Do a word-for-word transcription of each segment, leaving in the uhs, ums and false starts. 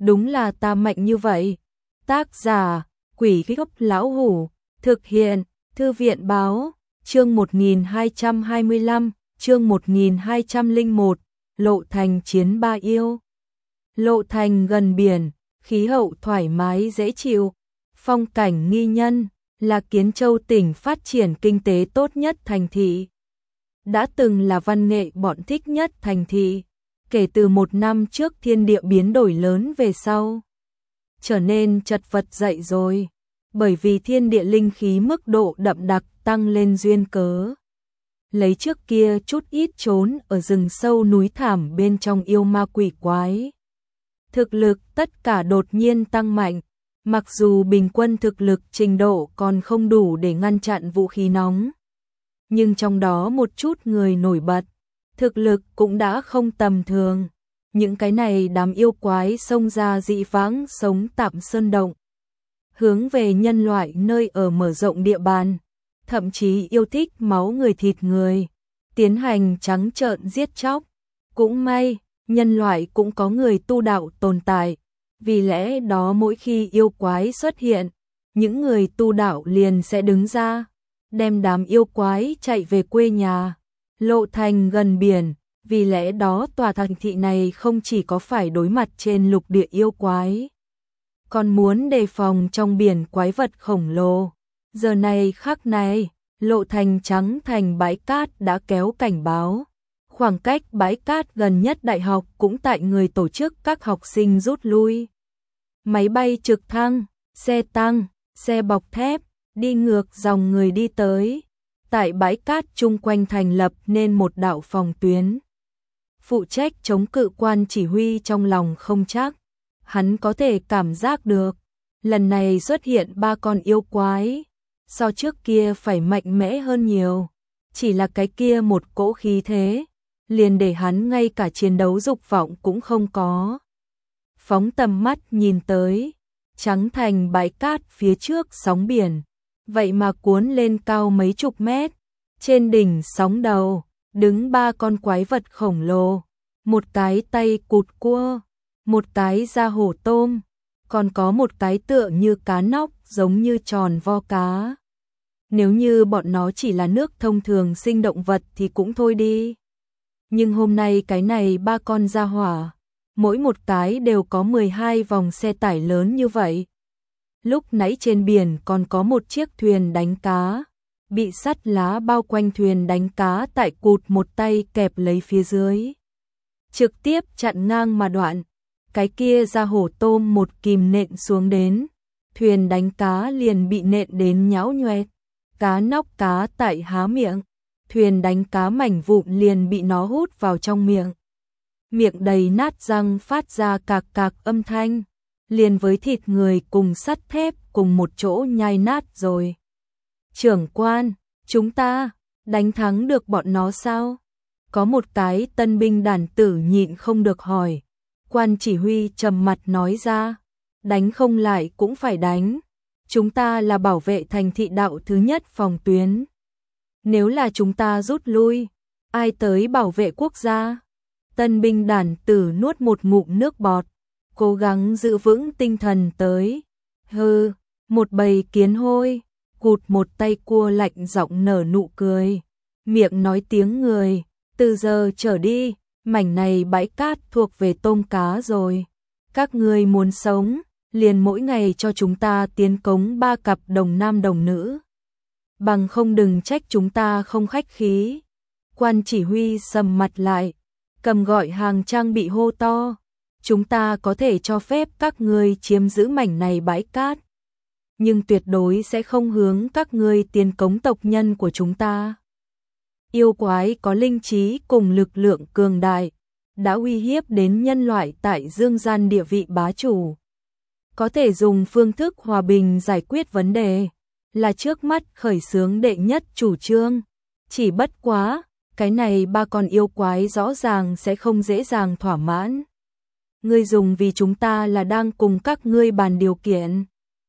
đúng là ta mạnh như vậy. Tác giả, Quỷ Gốc Lão Hủ, thực hiện, Thư viện Báo, chương một nghìn hai trăm hai mươi lăm, chương một nghìn hai trăm lẻ một, Lộ Thành chiến ba yêu. Lộ Thành gần biển, khí hậu thoải mái dễ chịu, phong cảnh nghi nhân, là Kiến Châu tỉnh phát triển kinh tế tốt nhất thành thị. Đã từng là văn nghệ bọn thích nhất thành thị, kể từ một năm trước thiên địa biến đổi lớn về sau. Trở nên chật vật dậy rồi, bởi vì thiên địa linh khí mức độ đậm đặc tăng lên duyên cớ. Lấy trước kia chút ít trốn ở rừng sâu núi thảm bên trong yêu ma quỷ quái. Thực lực tất cả đột nhiên tăng mạnh, mặc dù bình quân thực lực trình độ còn không đủ để ngăn chặn vũ khí nóng. Nhưng trong đó một chút người nổi bật, thực lực cũng đã không tầm thường. Những cái này đám yêu quái xông ra dị vãng sống tạm sơn động, hướng về nhân loại nơi ở mở rộng địa bàn, thậm chí yêu thích máu người thịt người, tiến hành trắng trợn giết chóc. Cũng may, nhân loại cũng có người tu đạo tồn tại, vì lẽ đó mỗi khi yêu quái xuất hiện, những người tu đạo liền sẽ đứng ra, đem đám yêu quái chạy về quê nhà. Lộ Thành gần biển, vì lẽ đó tòa thành thị này không chỉ có phải đối mặt trên lục địa yêu quái, còn muốn đề phòng trong biển quái vật khổng lồ. Giờ này khắc này, Lộ Thành trắng thành bãi cát đã kéo cảnh báo. Khoảng cách bãi cát gần nhất đại học cũng tại người tổ chức các học sinh rút lui. Máy bay trực thăng, xe tăng, xe bọc thép, đi ngược dòng người đi tới. Tại bãi cát chung quanh thành lập nên một đạo phòng tuyến. Phụ trách chống cự quan chỉ huy trong lòng không chắc. Hắn có thể cảm giác được, lần này xuất hiện ba con yêu quái, so trước kia phải mạnh mẽ hơn nhiều. Chỉ là cái kia một cỗ khí thế, liền để hắn ngay cả chiến đấu dục vọng cũng không có. Phóng tầm mắt nhìn tới, trắng thành bãi cát phía trước sóng biển, vậy mà cuốn lên cao mấy chục mét. Trên đỉnh sóng đầu, đứng ba con quái vật khổng lồ, một cái tay cụt cua, một cái da hổ tôm, còn có một cái tựa như cá nóc giống như tròn vo cá. Nếu như bọn nó chỉ là nước thông thường sinh động vật thì cũng thôi đi. Nhưng hôm nay cái này ba con gia hỏa, mỗi một cái đều có mười hai vòng xe tải lớn như vậy. Lúc nãy trên biển còn có một chiếc thuyền đánh cá, bị sắt lá bao quanh thuyền đánh cá tại cụt một tay kẹp lấy phía dưới. Trực tiếp chặn ngang mà đoạn, cái kia ra hổ tôm một kìm nện xuống đến, thuyền đánh cá liền bị nện đến nhão nhoẹt, cá nóc cá tại há miệng, thuyền đánh cá mảnh vụn liền bị nó hút vào trong miệng. Miệng đầy nát răng phát ra cạc cạc âm thanh, liền với thịt người cùng sắt thép cùng một chỗ nhai nát rồi. Trưởng quan, chúng ta đánh thắng được bọn nó sao? Có một cái tân binh đàn tử nhịn không được hỏi. Quan chỉ huy trầm mặt nói ra, đánh không lại cũng phải đánh. Chúng ta là bảo vệ thành thị đạo thứ nhất phòng tuyến. Nếu là chúng ta rút lui, ai tới bảo vệ quốc gia? Tân binh đàn tử nuốt một ngụm nước bọt, cố gắng giữ vững tinh thần tới. Hừ, một bầy kiến hôi, cụt một tay cua lạnh giọng nở nụ cười. Miệng nói tiếng người, từ giờ trở đi, mảnh này bãi cát thuộc về tôm cá rồi. Các ngươi muốn sống, liền mỗi ngày cho chúng ta tiến cống ba cặp đồng nam đồng nữ. Bằng không đừng trách chúng ta không khách khí. Quan chỉ huy sầm mặt lại, cầm gọi hàng trang bị hô to. Chúng ta có thể cho phép các ngươi chiếm giữ mảnh này bãi cát, nhưng tuyệt đối sẽ không hướng các ngươi tiến cống tộc nhân của chúng ta. Yêu quái có linh trí cùng lực lượng cường đại, đã uy hiếp đến nhân loại tại dương gian địa vị bá chủ. Có thể dùng phương thức hòa bình giải quyết vấn đề, là trước mắt khởi xướng đệ nhất chủ trương. Chỉ bất quá, cái này ba con yêu quái rõ ràng sẽ không dễ dàng thỏa mãn. Ngươi dùng vì chúng ta là đang cùng các ngươi bàn điều kiện.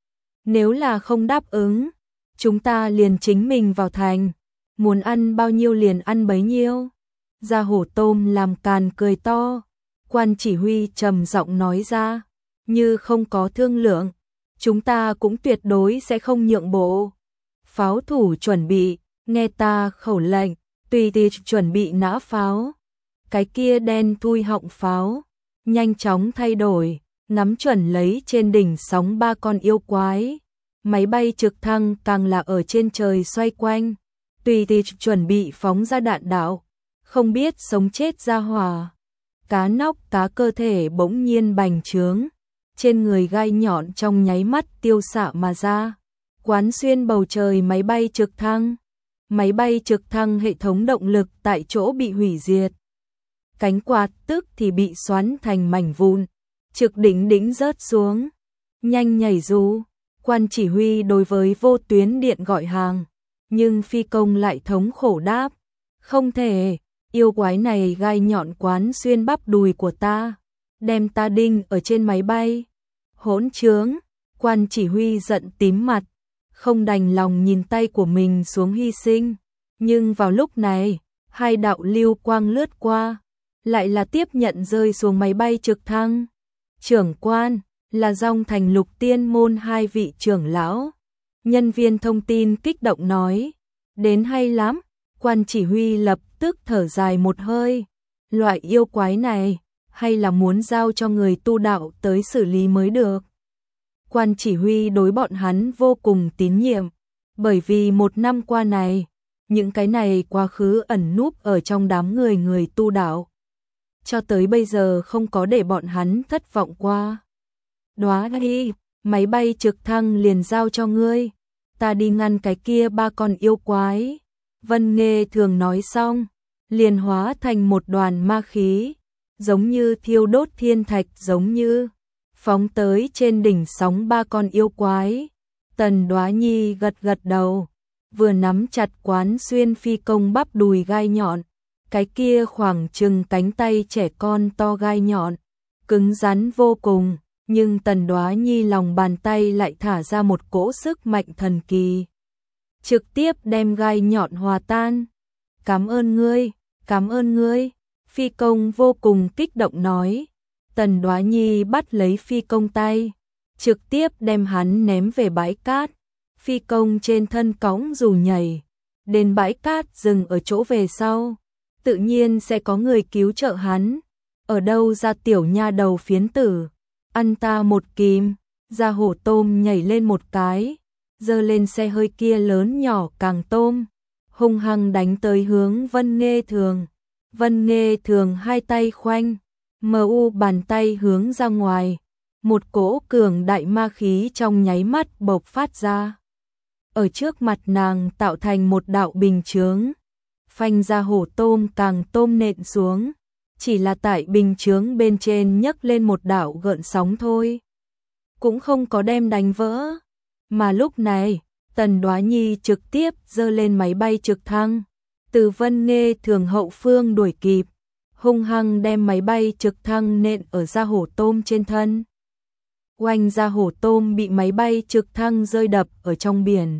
Nếu là không đáp ứng, chúng ta liền chính mình vào thành, muốn ăn bao nhiêu liền ăn bấy nhiêu. Gia hổ tôm làm càn cười to, quan chỉ huy trầm giọng nói ra, như không có thương lượng, chúng ta cũng tuyệt đối sẽ không nhượng bộ. Pháo thủ chuẩn bị, nghe ta khẩu lệnh, tùy thì chuẩn bị nã pháo. Cái kia đen thui họng pháo, nhanh chóng thay đổi, ngắm chuẩn lấy trên đỉnh sóng ba con yêu quái. Máy bay trực thăng càng là ở trên trời xoay quanh, tùy thì chuẩn bị phóng ra đạn đạo, không biết sống chết ra hỏa. Cá nóc cá cơ thể bỗng nhiên bành trướng, trên người gai nhọn trong nháy mắt tiêu xạ mà ra, quán xuyên bầu trời máy bay trực thăng. Máy bay trực thăng hệ thống động lực tại chỗ bị hủy diệt. Cánh quạt tức thì bị xoắn thành mảnh vụn, trực đỉnh đỉnh rớt xuống. Nhanh nhảy dù, quan chỉ huy đối với vô tuyến điện gọi hàng, nhưng phi công lại thống khổ đáp. Không thể, yêu quái này gai nhọn quán xuyên bắp đùi của ta, đem ta đinh ở trên máy bay. Hỗn trướng, quan chỉ huy giận tím mặt, không đành lòng nhìn tay của mình xuống hy sinh. Nhưng vào lúc này, hai đạo lưu quang lướt qua, lại là tiếp nhận rơi xuống máy bay trực thăng. Trưởng quan, là Dòng Thành Lục Tiên môn hai vị trưởng lão. Nhân viên thông tin kích động nói, đến hay lắm. Quan chỉ huy lập tức thở dài một hơi. Loại yêu quái này, hay là muốn giao cho người tu đạo tới xử lý mới được. Quan chỉ huy đối bọn hắn vô cùng tín nhiệm, bởi vì một năm qua này, những cái này quá khứ ẩn núp ở trong đám người người tu đạo. Cho tới bây giờ không có để bọn hắn thất vọng qua. Đóa đi, máy bay trực thăng liền giao cho ngươi, ta đi ngăn cái kia ba con yêu quái. Vân Nghê thường nói xong, liền hóa thành một đoàn ma khí, giống như thiêu đốt thiên thạch, giống như phóng tới trên đỉnh sóng ba con yêu quái. Tần Đóa Nhi gật gật đầu, vừa nắm chặt quán xuyên phi công bắp đùi gai nhọn, cái kia khoảng chừng cánh tay trẻ con to gai nhọn, cứng rắn vô cùng, nhưng Tần Đóa Nhi lòng bàn tay lại thả ra một cỗ sức mạnh thần kỳ, trực tiếp đem gai nhọn hòa tan. Cảm ơn ngươi, cảm ơn ngươi, phi công vô cùng kích động nói. Tần Đóa Nhi bắt lấy phi công tay, trực tiếp đem hắn ném về bãi cát. Phi công trên thân cõng dù nhảy, đến bãi cát dừng ở chỗ về sau. Tự nhiên sẽ có người cứu trợ hắn. Ở đâu ra tiểu nha đầu phiến tử, ăn ta một kìm. Ra hổ tôm nhảy lên một cái, giơ lên xe hơi kia lớn nhỏ càng tôm, hung hăng đánh tới hướng Vân Nghê Thường. Vân Nghê Thường hai tay khoanh, mờ u bàn tay hướng ra ngoài, một cỗ cường đại ma khí trong nháy mắt bộc phát ra. Ở trước mặt nàng tạo thành một đạo bình chướng, phanh ra hổ tôm càng tôm nện xuống, chỉ là tại bình chướng bên trên nhấc lên một đạo gợn sóng thôi, cũng không có đem đánh vỡ. Mà lúc này, Tần Đóa Nhi trực tiếp giơ lên máy bay trực thăng, từ Vân Nghê Thường hậu phương đuổi kịp, hung hăng đem máy bay trực thăng nện ở da hổ tôm trên thân. Oanh, da hổ tôm bị máy bay trực thăng rơi đập ở trong biển,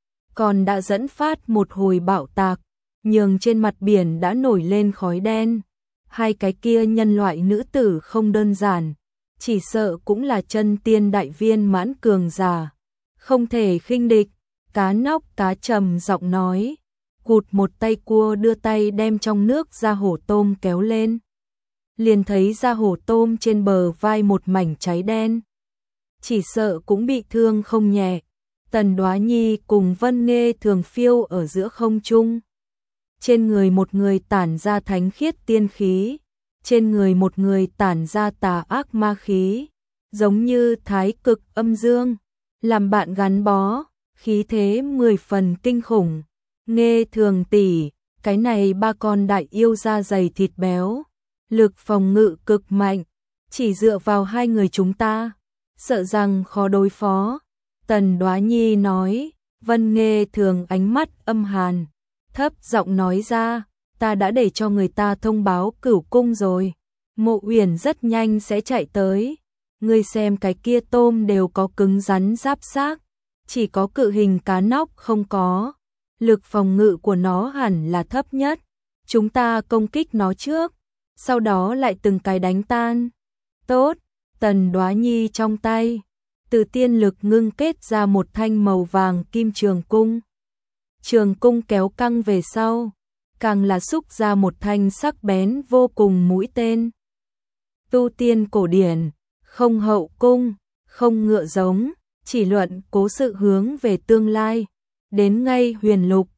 còn đã dẫn phát một hồi bão tạc, nhường trên mặt biển đã nổi lên khói đen. Hai cái kia nhân loại nữ tử không đơn giản, chỉ sợ cũng là chân tiên đại viên mãn cường giả, không thể khinh địch. Cá nóc cá trầm giọng nói, cụt một tay cua đưa tay đem trong nước da hổ tôm kéo lên, liền thấy da hổ tôm trên bờ vai một mảnh cháy đen, chỉ sợ cũng bị thương không nhẹ. Tần Đóa Nhi cùng Vân Nghê Thường phiêu ở giữa không trung, trên người một người tản ra thánh khiết tiên khí, trên người một người tản ra tà ác ma khí, giống như thái cực âm dương, làm bạn gắn bó, khí thế mười phần kinh khủng. Nghê Thường tỷ, cái này ba con đại yêu da dày thịt béo, lực phòng ngự cực mạnh, chỉ dựa vào hai người chúng ta, sợ rằng khó đối phó. Tần Đóa Nhi nói. Vân Nghê Thường ánh mắt âm hàn, thấp giọng nói ra, ta đã để cho người ta thông báo Cửu Cung rồi, Mộ Uyển rất nhanh sẽ chạy tới. Ngươi xem cái kia tôm đều có cứng rắn giáp xác, chỉ có cự hình cá nóc không có, lực phòng ngự của nó hẳn là thấp nhất, chúng ta công kích nó trước, sau đó lại từng cái đánh tan. Tốt, Tần Đoá Nhi trong tay, từ tiên lực ngưng kết ra một thanh màu vàng kim trường cung. Trường cung kéo căng về sau, càng là xúc ra một thanh sắc bén vô cùng mũi tên. Tu tiên cổ điển, không hậu cung, không ngựa giống, chỉ luận cố sự hướng về tương lai, đến ngay huyền lục,